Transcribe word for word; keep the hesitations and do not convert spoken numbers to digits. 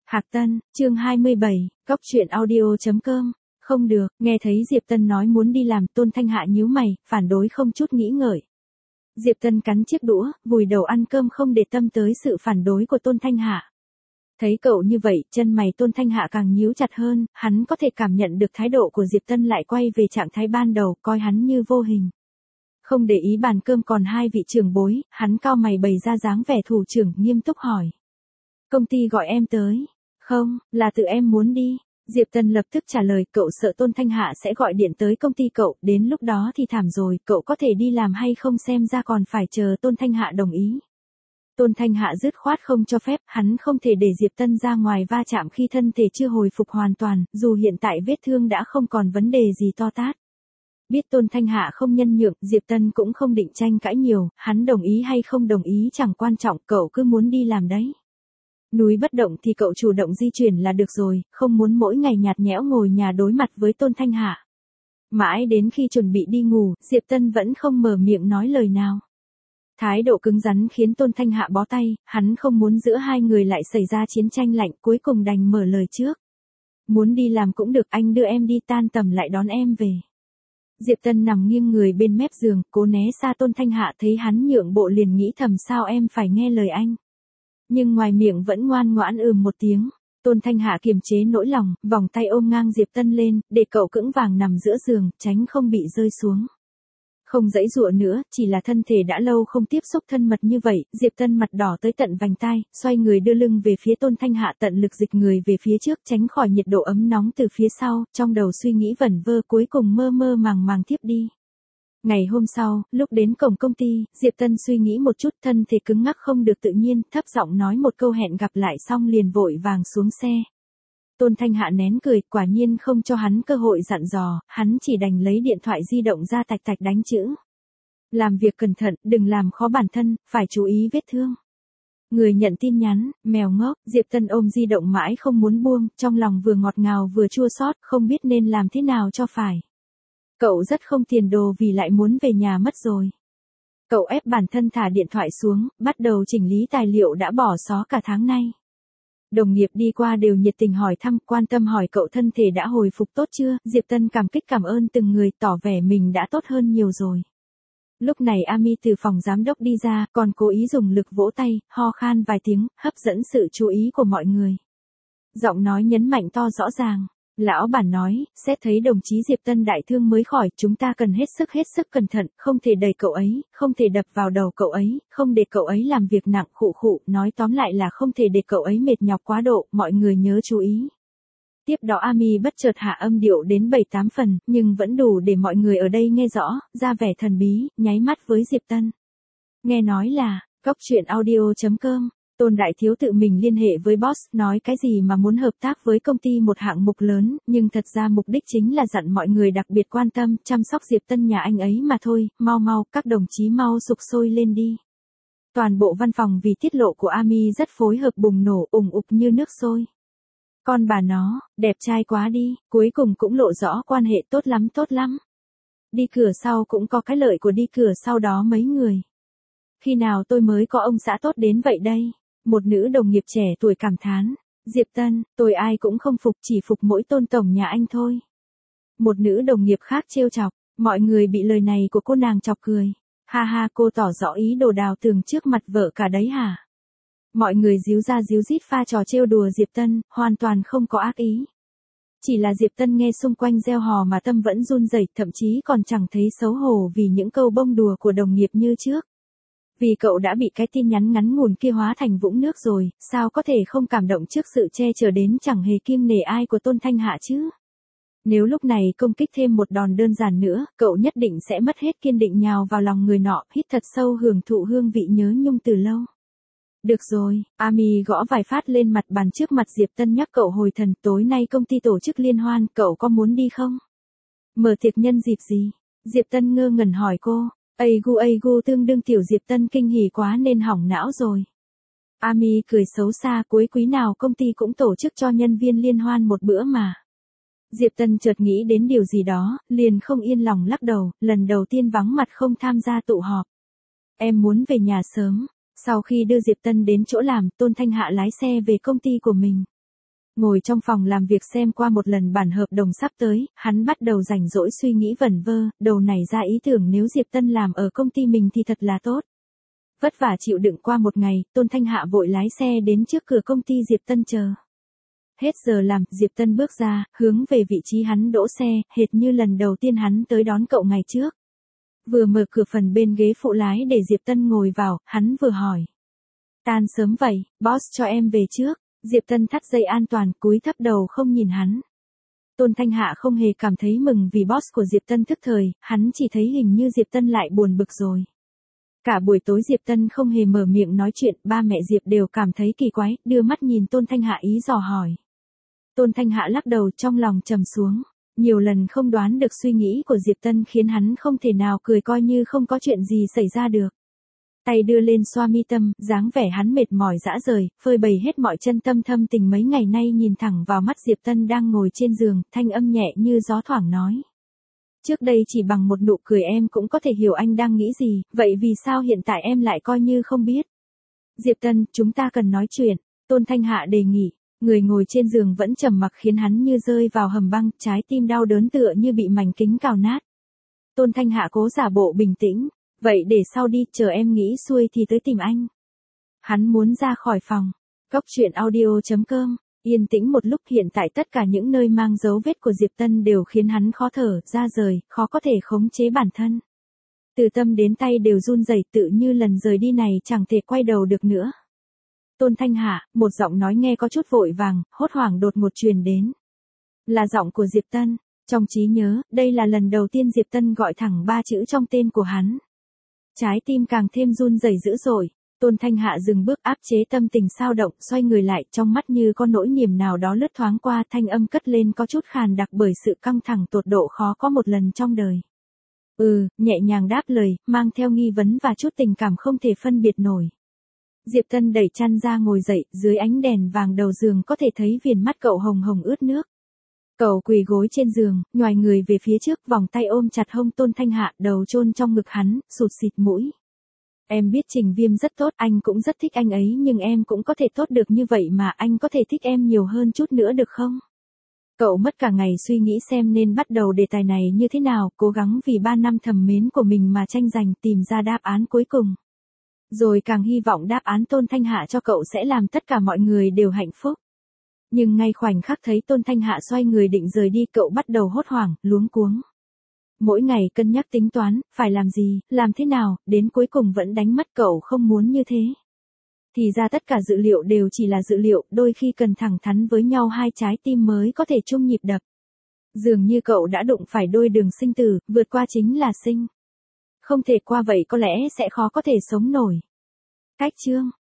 Hạc Tân, chương hai mươi bảy, Cóc truyện audio chấm com. Không được, nghe thấy Diệp Tân nói muốn đi làm, Tôn Thanh Hạ nhíu mày, phản đối không chút nghĩ ngợi. Diệp Tân cắn chiếc đũa, vùi đầu ăn cơm không để tâm tới sự phản đối của Tôn Thanh Hạ. Thấy cậu như vậy, chân mày Tôn Thanh Hạ càng nhíu chặt hơn, hắn có thể cảm nhận được thái độ của Diệp Tân lại quay về trạng thái ban đầu, coi hắn như vô hình. Không để ý bàn cơm còn hai vị trưởng bối, hắn cau mày bày ra dáng vẻ thủ trưởng, nghiêm túc hỏi. Công ty gọi em tới. Không, là tự em muốn đi. Diệp Tân lập tức trả lời, cậu sợ Tôn Thanh Hạ sẽ gọi điện tới công ty cậu, đến lúc đó thì thảm rồi, cậu có thể đi làm hay không xem ra còn phải chờ Tôn Thanh Hạ đồng ý. Tôn Thanh Hạ dứt khoát không cho phép, hắn không thể để Diệp Tân ra ngoài va chạm khi thân thể chưa hồi phục hoàn toàn, dù hiện tại vết thương đã không còn vấn đề gì to tát. Biết Tôn Thanh Hạ không nhân nhượng, Diệp Tân cũng không định tranh cãi nhiều, hắn đồng ý hay không đồng ý chẳng quan trọng, cậu cứ muốn đi làm đấy. Núi bất động thì cậu chủ động di chuyển là được rồi, không muốn mỗi ngày nhạt nhẽo ngồi nhà đối mặt với Tôn Thanh Hạ. Mãi đến khi chuẩn bị đi ngủ, Diệp Tân vẫn không mở miệng nói lời nào. Thái độ cứng rắn khiến Tôn Thanh Hạ bó tay, hắn không muốn giữa hai người lại xảy ra chiến tranh lạnh, cuối cùng đành mở lời trước. Muốn đi làm cũng được, anh đưa em đi, tan tầm lại đón em về. Diệp Tân nằm nghiêng người bên mép giường, cố né xa Tôn Thanh Hạ, thấy hắn nhượng bộ liền nghĩ thầm sao em phải nghe lời anh. Nhưng ngoài miệng vẫn ngoan ngoãn ừm một tiếng. Tôn Thanh Hạ kiềm chế nỗi lòng, vòng tay ôm ngang Diệp Tân lên, để cậu cưỡng vàng nằm giữa giường, tránh không bị rơi xuống. Không giãy giụa nữa, chỉ là thân thể đã lâu không tiếp xúc thân mật như vậy, Diệp Tân mặt đỏ tới tận vành tai, xoay người đưa lưng về phía Tôn Thanh Hạ, tận lực dịch người về phía trước, tránh khỏi nhiệt độ ấm nóng từ phía sau, trong đầu suy nghĩ vẩn vơ, cuối cùng mơ mơ màng màng thiếp đi. Ngày hôm sau, lúc đến cổng công ty, Diệp Tân suy nghĩ một chút, thân thể cứng ngắc không được tự nhiên, thấp giọng nói một câu hẹn gặp lại xong liền vội vàng xuống xe. Tôn Thanh Hạ nén cười, quả nhiên không cho hắn cơ hội dặn dò, hắn chỉ đành lấy điện thoại di động ra tạch tạch đánh chữ. Làm việc cẩn thận, đừng làm khó bản thân, phải chú ý vết thương. Người nhận tin nhắn, mèo ngốc, Diệp Tân ôm di động mãi không muốn buông, trong lòng vừa ngọt ngào vừa chua xót, không biết nên làm thế nào cho phải. Cậu rất không tiền đồ vì lại muốn về nhà mất rồi. Cậu ép bản thân thả điện thoại xuống, bắt đầu chỉnh lý tài liệu đã bỏ xó cả tháng nay. Đồng nghiệp đi qua đều nhiệt tình hỏi thăm, quan tâm hỏi cậu thân thể đã hồi phục tốt chưa, Diệp Tân cảm kích cảm ơn từng người, tỏ vẻ mình đã tốt hơn nhiều rồi. Lúc này Ami từ phòng giám đốc đi ra, còn cố ý dùng lực vỗ tay, ho khan vài tiếng, hấp dẫn sự chú ý của mọi người. Giọng nói nhấn mạnh to rõ ràng. Lão bản nói, xét thấy đồng chí Diệp Tân đại thương mới khỏi, chúng ta cần hết sức hết sức cẩn thận, không thể đẩy cậu ấy, không thể đập vào đầu cậu ấy, không để cậu ấy làm việc nặng, khụ khụ, nói tóm lại là không thể để cậu ấy mệt nhọc quá độ, mọi người nhớ chú ý. Tiếp đó Ami bất chợt hạ âm điệu đến bảy tám phần, nhưng vẫn đủ để mọi người ở đây nghe rõ, ra vẻ thần bí, nháy mắt với Diệp Tân. Nghe nói là, cóc truyện audio chấm com. Tôn Đại Thiếu tự mình liên hệ với boss, nói cái gì mà muốn hợp tác với công ty một hạng mục lớn, nhưng thật ra mục đích chính là dặn mọi người đặc biệt quan tâm, chăm sóc Diệp Tân nhà anh ấy mà thôi, mau mau, các đồng chí mau sục sôi lên đi. Toàn bộ văn phòng vì tiết lộ của Ami rất phối hợp bùng nổ, ùng ục như nước sôi. Con bà nó, đẹp trai quá đi, cuối cùng cũng lộ rõ quan hệ tốt lắm tốt lắm. Đi cửa sau cũng có cái lợi của đi cửa sau đó mấy người. Khi nào tôi mới có ông xã tốt đến vậy đây? Một nữ đồng nghiệp trẻ tuổi cảm thán. Diệp Tân, tôi ai cũng không phục, chỉ phục mỗi Tôn tổng nhà anh thôi. Một nữ đồng nghiệp khác trêu chọc, mọi người bị lời này của cô nàng chọc cười. Ha ha, cô tỏ rõ ý đồ đào tường trước mặt vợ cả đấy hả? Mọi người díu ra díu dít pha trò trêu đùa Diệp Tân, hoàn toàn không có ác ý. Chỉ là Diệp Tân nghe xung quanh reo hò mà tâm vẫn run rẩy, thậm chí còn chẳng thấy xấu hổ vì những câu bông đùa của đồng nghiệp như trước. Vì cậu đã bị cái tin nhắn ngắn ngủn kia hóa thành vũng nước rồi, sao có thể không cảm động trước sự che chở đến chẳng hề kiêng nể ai của Tôn Thanh Hạ chứ? Nếu lúc này công kích thêm một đòn đơn giản nữa, cậu nhất định sẽ mất hết kiên định nhào vào lòng người nọ, hít thật sâu hưởng thụ hương vị nhớ nhung từ lâu. Được rồi, Ami gõ vài phát lên mặt bàn trước mặt Diệp Tân nhắc cậu hồi thần, tối nay công ty tổ chức liên hoan, cậu có muốn đi không? Mở tiệc nhân dịp gì? Diệp Tân ngơ ngẩn hỏi cô. Ây gu ây gu tương đương tiểu Diệp Tân kinh hỉ quá nên hỏng não rồi. Ami cười xấu xa, cuối quý nào công ty cũng tổ chức cho nhân viên liên hoan một bữa mà. Diệp Tân chợt nghĩ đến điều gì đó, liền không yên lòng lắc đầu, lần đầu tiên vắng mặt không tham gia tụ họp. Em muốn về nhà sớm. Sau khi đưa Diệp Tân đến chỗ làm, Tôn Thanh Hạ lái xe về công ty của mình. Ngồi trong phòng làm việc xem qua một lần bản hợp đồng sắp tới, hắn bắt đầu rảnh rỗi suy nghĩ vẩn vơ, đầu nảy ra ý tưởng nếu Diệp Tân làm ở công ty mình thì thật là tốt. Vất vả chịu đựng qua một ngày, Tôn Thanh Hạ vội lái xe đến trước cửa công ty Diệp Tân chờ. Hết giờ làm, Diệp Tân bước ra, hướng về vị trí hắn đỗ xe, hệt như lần đầu tiên hắn tới đón cậu ngày trước. Vừa mở cửa phần bên ghế phụ lái để Diệp Tân ngồi vào, hắn vừa hỏi. Tan sớm vậy, boss cho em về trước. Diệp Tân thắt dây an toàn, cúi thấp đầu không nhìn hắn. Tôn Thanh Hạ không hề cảm thấy mừng vì boss của Diệp Tân thức thời, hắn chỉ thấy hình như Diệp Tân lại buồn bực rồi. Cả buổi tối Diệp Tân không hề mở miệng nói chuyện, ba mẹ Diệp đều cảm thấy kỳ quái, đưa mắt nhìn Tôn Thanh Hạ ý dò hỏi. Tôn Thanh Hạ lắc đầu trong lòng trầm xuống, nhiều lần không đoán được suy nghĩ của Diệp Tân khiến hắn không thể nào cười coi như không có chuyện gì xảy ra được. Tay đưa lên xoa mi tâm, dáng vẻ hắn mệt mỏi dã rời, phơi bày hết mọi chân tâm thâm tình mấy ngày nay nhìn thẳng vào mắt Diệp Tân đang ngồi trên giường, thanh âm nhẹ như gió thoảng nói. Trước đây chỉ bằng một nụ cười em cũng có thể hiểu anh đang nghĩ gì, vậy vì sao hiện tại em lại coi như không biết? Diệp Tân, chúng ta cần nói chuyện, Tôn Thanh Hạ đề nghị, người ngồi trên giường vẫn trầm mặc khiến hắn như rơi vào hầm băng, trái tim đau đớn tựa như bị mảnh kính cào nát. Tôn Thanh Hạ cố giả bộ bình tĩnh. Vậy để sau đi, chờ em nghĩ xuôi thì tới tìm anh. Hắn muốn ra khỏi phòng. Góc truyện audio chấm com. Yên tĩnh một lúc, hiện tại tất cả những nơi mang dấu vết của Diệp Tân đều khiến hắn khó thở, ra rời, khó có thể khống chế bản thân. Từ tâm đến tay đều run rẩy, tự như lần rời đi này chẳng thể quay đầu được nữa. Tôn Thanh Hạ, một giọng nói nghe có chút vội vàng, hốt hoảng đột ngột truyền đến. Là giọng của Diệp Tân. Trong trí nhớ, đây là lần đầu tiên Diệp Tân gọi thẳng ba chữ trong tên của hắn. Trái tim càng thêm run rẩy dữ dội. Tôn Thanh Hạ dừng bước áp chế tâm tình sao động, xoay người lại, trong mắt như có nỗi niềm nào đó lướt thoáng qua, thanh âm cất lên có chút khàn đặc bởi sự căng thẳng tột độ khó có một lần trong đời. Ừ, nhẹ nhàng đáp lời, mang theo nghi vấn và chút tình cảm không thể phân biệt nổi. Diệp Tân đẩy chăn ra ngồi dậy, dưới ánh đèn vàng đầu giường có thể thấy viền mắt cậu hồng hồng ướt nước. Cậu quỳ gối trên giường, nhoài người về phía trước, vòng tay ôm chặt hông Tôn Thanh Hạ, đầu chôn trong ngực hắn, sụt xịt mũi. Em biết Trình Viêm rất tốt, anh cũng rất thích anh ấy, nhưng em cũng có thể tốt được như vậy mà, anh có thể thích em nhiều hơn chút nữa được không? Cậu mất cả ngày suy nghĩ xem nên bắt đầu đề tài này như thế nào, cố gắng vì ba năm thầm mến của mình mà tranh giành, tìm ra đáp án cuối cùng. Rồi càng hy vọng đáp án Tôn Thanh Hạ cho cậu sẽ làm tất cả mọi người đều hạnh phúc. Nhưng ngay khoảnh khắc thấy Tôn Thanh Hạ xoay người định rời đi, cậu bắt đầu hốt hoảng, luống cuống. Mỗi ngày cân nhắc tính toán, phải làm gì, làm thế nào, đến cuối cùng vẫn đánh mất, cậu không muốn như thế. Thì ra tất cả dữ liệu đều chỉ là dữ liệu, đôi khi cần thẳng thắn với nhau hai trái tim mới có thể chung nhịp đập. Dường như cậu đã đụng phải đôi đường sinh tử, vượt qua chính là sinh. Không thể qua vậy có lẽ sẽ khó có thể sống nổi. Cách chương